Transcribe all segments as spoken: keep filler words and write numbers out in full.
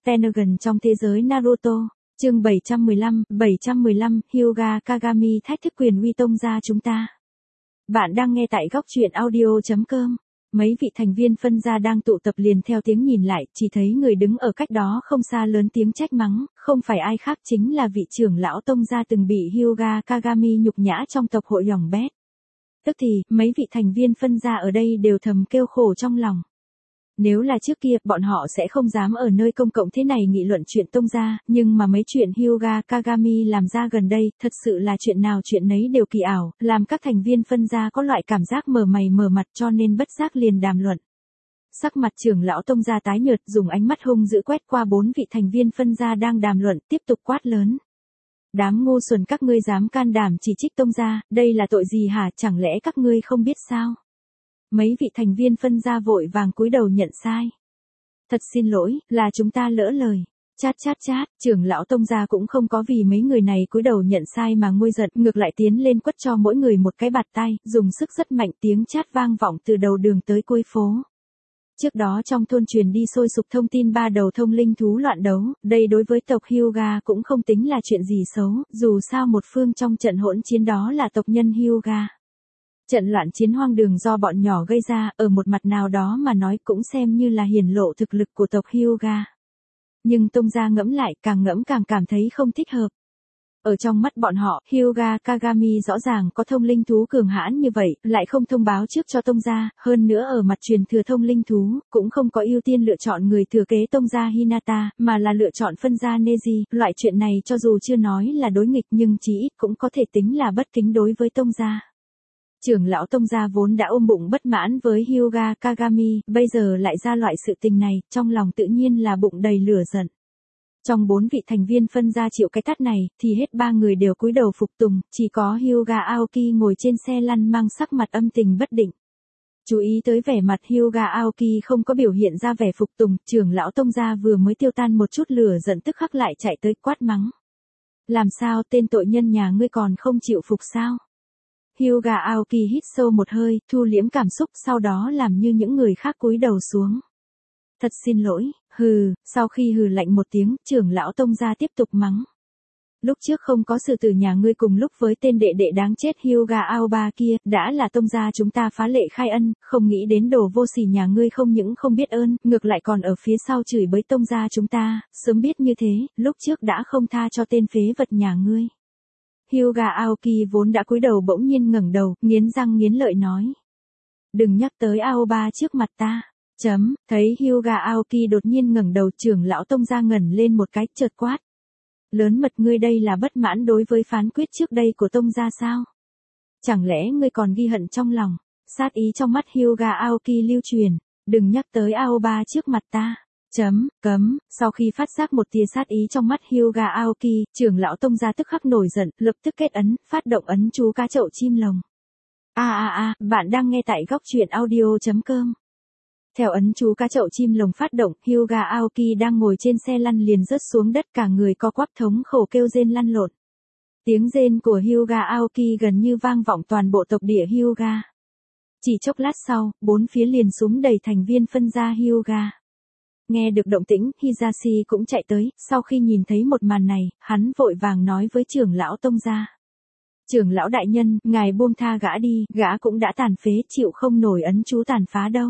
Pentagon trong thế giới Naruto. Chương bảy trăm mười lăm, bảy trăm mười lăm, Hyuga Kagami thách thức quyền uy tông gia chúng ta. Bạn đang nghe tại góc truyện audio chấm com. Mấy vị thành viên phân gia đang tụ tập liền theo tiếng nhìn lại, chỉ thấy người đứng ở cách đó không xa lớn tiếng trách mắng, không phải ai khác chính là vị trưởng lão tông gia từng bị Hyuga Kagami nhục nhã trong tộc hội Yòng Bét. Tức thì, mấy vị thành viên phân gia ở đây đều thầm kêu khổ trong lòng. Nếu là trước kia, bọn họ sẽ không dám ở nơi công cộng thế này nghị luận chuyện tông gia, nhưng mà mấy chuyện Hyuga Kagami làm ra gần đây, thật sự là chuyện nào chuyện nấy đều kỳ ảo, làm các thành viên phân gia có loại cảm giác mờ mày mờ mặt cho nên bất giác liền đàm luận. Sắc mặt trưởng lão tông gia tái nhợt, dùng ánh mắt hung dữ quét qua bốn vị thành viên phân gia đang đàm luận, tiếp tục quát lớn. Đám ngu xuẩn các ngươi dám can đảm chỉ trích tông gia, đây là tội gì hả, chẳng lẽ các ngươi không biết sao? Mấy vị thành viên phân gia vội vàng cúi đầu nhận sai. Thật xin lỗi, là chúng ta lỡ lời. Chát chát chát, trưởng lão tông gia cũng không có vì mấy người này cúi đầu nhận sai mà nguôi giận, ngược lại tiến lên quất cho mỗi người một cái bạt tay, dùng sức rất mạnh, tiếng chát vang vọng từ đầu đường tới cuối phố. Trước đó trong thôn truyền đi sôi sục thông tin ba đầu thông linh thú loạn đấu, đây đối với tộc Hyuga cũng không tính là chuyện gì xấu, dù sao một phương trong trận hỗn chiến đó là tộc nhân Hyuga. Trận loạn chiến hoang đường do bọn nhỏ gây ra, ở một mặt nào đó mà nói cũng xem như là hiển lộ thực lực của tộc Hyuga. Nhưng tông gia ngẫm lại, càng ngẫm càng cảm thấy không thích hợp. Ở trong mắt bọn họ, Hyuga Kagami rõ ràng có thông linh thú cường hãn như vậy, lại không thông báo trước cho tông gia, hơn nữa ở mặt truyền thừa thông linh thú, cũng không có ưu tiên lựa chọn người thừa kế tông gia Hinata, mà là lựa chọn phân gia Neji, loại chuyện này cho dù chưa nói là đối nghịch nhưng chí ít cũng có thể tính là bất kính đối với tông gia. Trưởng lão tông gia vốn đã ôm bụng bất mãn với Hyuga Kagami, bây giờ lại ra loại sự tình này, trong lòng tự nhiên là bụng đầy lửa giận. Trong bốn vị thành viên phân gia chịu cái tát này, thì hết ba người đều cúi đầu phục tùng, chỉ có Hyuga Aoki ngồi trên xe lăn mang sắc mặt âm tình bất định. Chú ý tới vẻ mặt Hyuga Aoki không có biểu hiện ra vẻ phục tùng, trưởng lão tông gia vừa mới tiêu tan một chút lửa giận tức khắc lại chạy tới quát mắng. Làm sao tên tội nhân nhà ngươi còn không chịu phục sao? Hyuga Aoki hít sâu một hơi, thu liễm cảm xúc, sau đó làm như những người khác cúi đầu xuống. Thật xin lỗi, hừ, sau khi hừ lạnh một tiếng, trưởng lão tông gia tiếp tục mắng. Lúc trước không có sự tử nhà ngươi cùng lúc với tên đệ đệ đáng chết Hyuga Aoba kia, đã là tông gia chúng ta phá lệ khai ân, không nghĩ đến đồ vô sỉ nhà ngươi không những không biết ơn, ngược lại còn ở phía sau chửi bới tông gia chúng ta, sớm biết như thế, lúc trước đã không tha cho tên phế vật nhà ngươi. Hyuga Aoki vốn đã cúi đầu bỗng nhiên ngẩng đầu, nghiến răng nghiến lợi nói. Đừng nhắc tới Aoba trước mặt ta. Chấm, thấy Hyuga Aoki đột nhiên ngẩng đầu, trưởng lão tông gia ngẩn lên một cái, chợt quát. Lớn mật, ngươi đây là bất mãn đối với phán quyết trước đây của tông gia sao? Chẳng lẽ ngươi còn ghi hận trong lòng? Sát ý trong mắt Hyuga Aoki lưu truyền. Đừng nhắc tới Aoba trước mặt ta. Chấm, cấm, sau khi phát giác một tia sát ý trong mắt Hyuga Aoki, trưởng lão tông gia tức khắc nổi giận, lập tức kết ấn, phát động ấn chú cá chậu chim lồng. A a a, bạn đang nghe tại góc truyện audio chấm com. Theo ấn chú cá chậu chim lồng phát động, Hyuga Aoki đang ngồi trên xe lăn liền rớt xuống đất, cả người co quắp thống khổ kêu rên lăn lộn. Tiếng rên của Hyuga Aoki gần như vang vọng toàn bộ tộc địa Hyuga. Chỉ chốc lát sau, bốn phía liền súng đầy thành viên phân gia Hyuga. Nghe được động tĩnh, Hisashi cũng chạy tới, sau khi nhìn thấy một màn này, hắn vội vàng nói với trưởng lão tông gia. Trưởng lão đại nhân, ngài buông tha gã đi, gã cũng đã tàn phế, chịu không nổi ấn chú tàn phá đâu.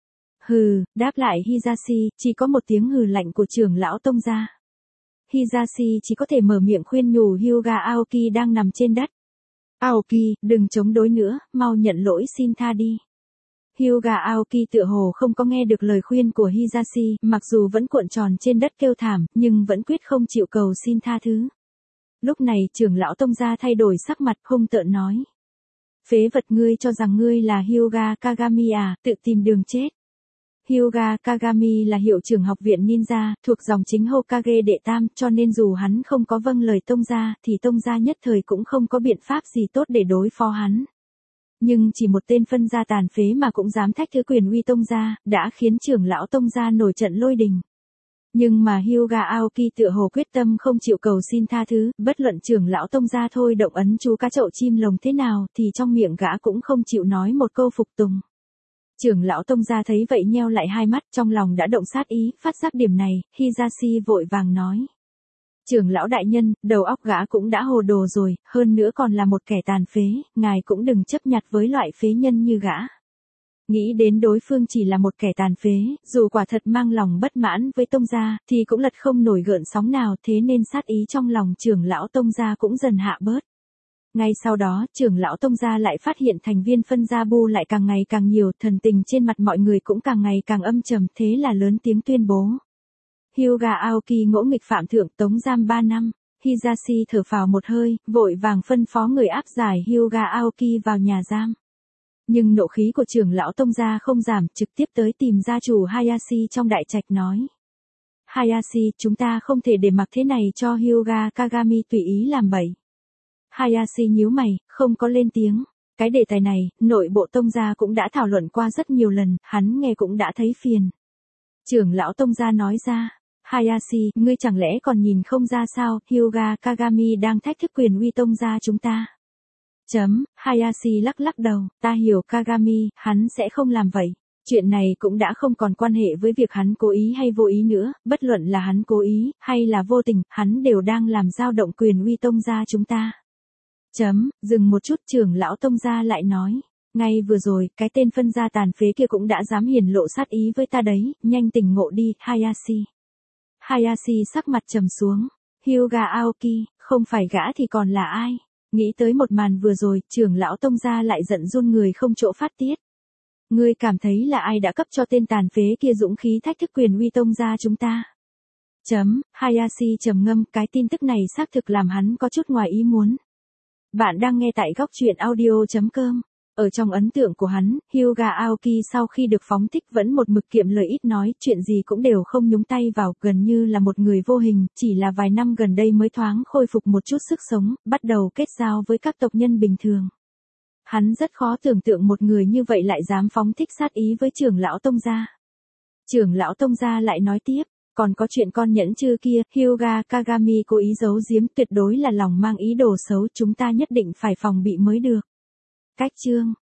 Hừ, đáp lại Hisashi, chỉ có một tiếng hừ lạnh của trưởng lão tông gia. Hisashi chỉ có thể mở miệng khuyên nhủ Hyuga Aoki đang nằm trên đất. Aoki, đừng chống đối nữa, mau nhận lỗi xin tha đi. Hyuga Aoki tựa hồ không có nghe được lời khuyên của Hisashi, mặc dù vẫn cuộn tròn trên đất kêu thảm, nhưng vẫn quyết không chịu cầu xin tha thứ. Lúc này trưởng lão tông gia thay đổi sắc mặt, hung tợn nói. Phế vật, ngươi cho rằng ngươi là Hyuga Kagami à, tự tìm đường chết. Hyuga Kagami là hiệu trưởng học viện ninja, thuộc dòng chính Hokage đệ tam, cho nên dù hắn không có vâng lời tông gia, thì tông gia nhất thời cũng không có biện pháp gì tốt để đối phó hắn. Nhưng chỉ một tên phân gia tàn phế mà cũng dám thách thứ quyền uy tông gia, đã khiến trưởng lão tông gia nổi trận lôi đình. Nhưng mà Hyuga Aoki tựa hồ quyết tâm không chịu cầu xin tha thứ, bất luận trưởng lão tông gia thôi động ấn chú cá chậu chim lồng thế nào, thì trong miệng gã cũng không chịu nói một câu phục tùng. Trưởng lão Tông gia thấy vậy nheo lại hai mắt, trong lòng đã động sát ý, phát giác điểm này, Hisashi vội vàng nói. Trưởng lão đại nhân, đầu óc gã cũng đã hồ đồ rồi, hơn nữa còn là một kẻ tàn phế, ngài cũng đừng chấp nhặt với loại phế nhân như gã. Nghĩ đến đối phương chỉ là một kẻ tàn phế, dù quả thật mang lòng bất mãn với Tông gia, thì cũng lật không nổi gợn sóng nào, thế nên sát ý trong lòng trưởng lão Tông gia cũng dần hạ bớt. Ngay sau đó, trưởng lão Tông gia lại phát hiện thành viên phân gia bu lại càng ngày càng nhiều, thần tình trên mặt mọi người cũng càng ngày càng âm trầm, thế là lớn tiếng tuyên bố. Hyuga Aoki ngỗ nghịch phạm thượng, tống giam ba năm. Hisashi thở phào một hơi, vội vàng phân phó người áp giải Hyuga Aoki vào nhà giam. Nhưng nộ khí của trưởng lão Tông gia không giảm, trực tiếp tới tìm gia chủ Hayashi trong đại trạch nói. Hayashi, chúng ta không thể để mặc thế này cho Hyuga Kagami tùy ý làm bậy. Hayashi nhíu mày, không có lên tiếng. Cái đề tài này, nội bộ Tông gia cũng đã thảo luận qua rất nhiều lần, hắn nghe cũng đã thấy phiền. Trưởng lão Tông gia nói ra, Hayashi, ngươi chẳng lẽ còn nhìn không ra sao, Hyuga Kagami đang thách thức quyền uy Tông gia chúng ta. Chấm, Hayashi lắc lắc đầu, ta hiểu Kagami, hắn sẽ không làm vậy. Chuyện này cũng đã không còn quan hệ với việc hắn cố ý hay vô ý nữa, bất luận là hắn cố ý, hay là vô tình, hắn đều đang làm dao động quyền uy Tông gia chúng ta. Chấm, dừng một chút, trưởng lão Tông gia lại nói. Ngay vừa rồi, cái tên phân gia tàn phế kia cũng đã dám hiển lộ sát ý với ta đấy, nhanh tỉnh ngộ đi, Hayashi. Hayashi sắc mặt trầm xuống. Hyuga Aoki, không phải gã thì còn là ai? Nghĩ tới một màn vừa rồi, trưởng lão Tông gia lại giận run người không chỗ phát tiết. Ngươi cảm thấy là ai đã cấp cho tên tàn phế kia dũng khí thách thức quyền uy Tông gia chúng ta? Chấm, Hayashi trầm ngâm, cái tin tức này xác thực làm hắn có chút ngoài ý muốn. Bạn đang nghe tại góc truyện audio chấm com. Ở trong ấn tượng của hắn, Hyuga Aoki sau khi được phóng thích vẫn một mực kiệm lời ít nói, chuyện gì cũng đều không nhúng tay vào, gần như là một người vô hình, chỉ là vài năm gần đây mới thoáng khôi phục một chút sức sống, bắt đầu kết giao với các tộc nhân bình thường. Hắn rất khó tưởng tượng một người như vậy lại dám phóng thích sát ý với trưởng lão Tông gia. Trưởng lão Tông gia lại nói tiếp, còn có chuyện con nhẫn chư kia, Hyuga Kagami cố ý giấu giếm, tuyệt đối là lòng mang ý đồ xấu, chúng ta nhất định phải phòng bị mới được. Cách chương